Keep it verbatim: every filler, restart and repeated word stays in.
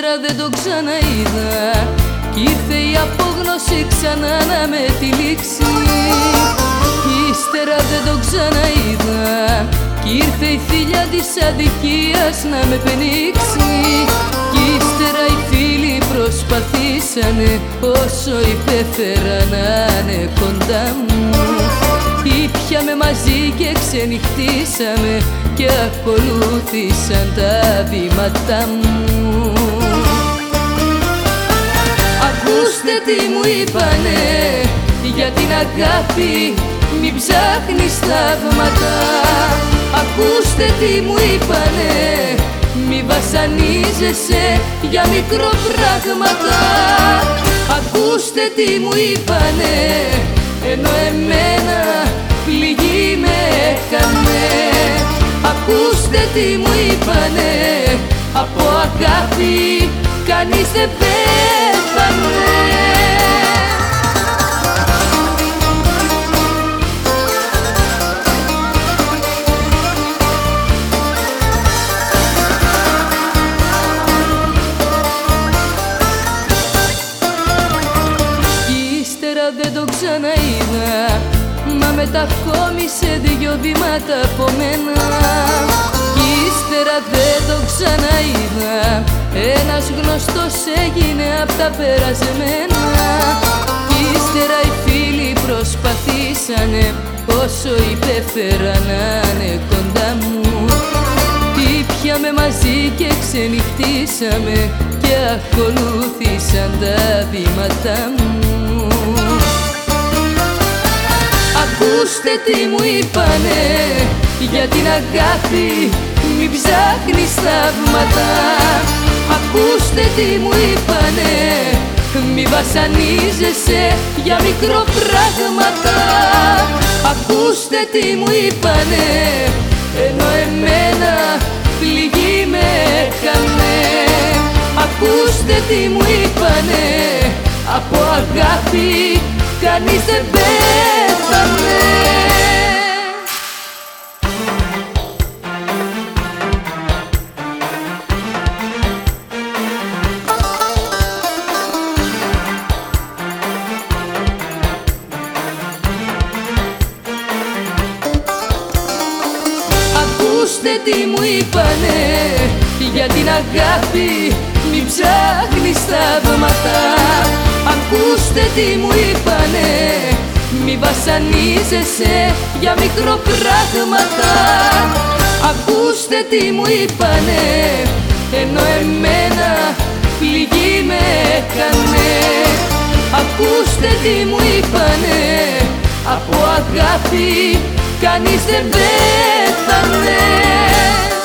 ύστερα δεν το ξαναείδα κι ήρθε η απόγνωση ξανά να με τυλίξει. Ύστερα δεν το ξαναείδα κι ήρθε η θηλιά της αδικίας να με πενίξει. Κι ύστερα οι φίλοι προσπαθήσανε όσο υπέφερα να είναι κοντά μου. Ήπιαμε μαζί και ξενυχτήσαμε και ακολούθησαν τα βήματά μου. Ακούστε τι μου είπανε για την αγάπη, μην ψάχνεις θαύματα. Ακούστε τι μου είπανε, μη βασανίζεσαι για μικροπράγματα. Ακούστε τι μου είπανε, ενώ εμένα πληγή με έκανε. Ακούστε τι μου είπανε, από αγάπη κανείς δεν πέθανε. Δεν το ξαναείδα, μα μετακόμισε δυο βήματα από μένα. Κι ύστερα δεν το ξαναείδα, ένας γνωστός έγινε απ' τα περασμένα. Κι ύστερα οι φίλοι προσπαθήσανε όσο υπέφερα να είναι κοντά μου. Ήπιαμε μαζί και ξενυχτήσαμε και ακολούθησαν τα βήματά μου. Ακούστε τι μου είπανε για την αγάπη, μην ψάχνεις θαύματα. Ακούστε τι μου είπανε, μη βασανίζεσαι για μικροπράγματα. Ακούστε τι μου είπανε, ενώ εμένα πληγή με έκανε. Ακούστε τι μου είπανε, από αγάπη κανείς δεν πέθανε. Ακούστε τι μου είπανε για την αγάπη, μην ψάχνεις θαύματα. Ακούστε τι μου είπανε, μη βασανίζεσαι για μικροπράγματα. Ακούστε τι μου είπανε, ενώ εμένα πληγή με έκανε. Ακούστε τι μου είπανε, από αγάπη κανείς δεν πέθανε.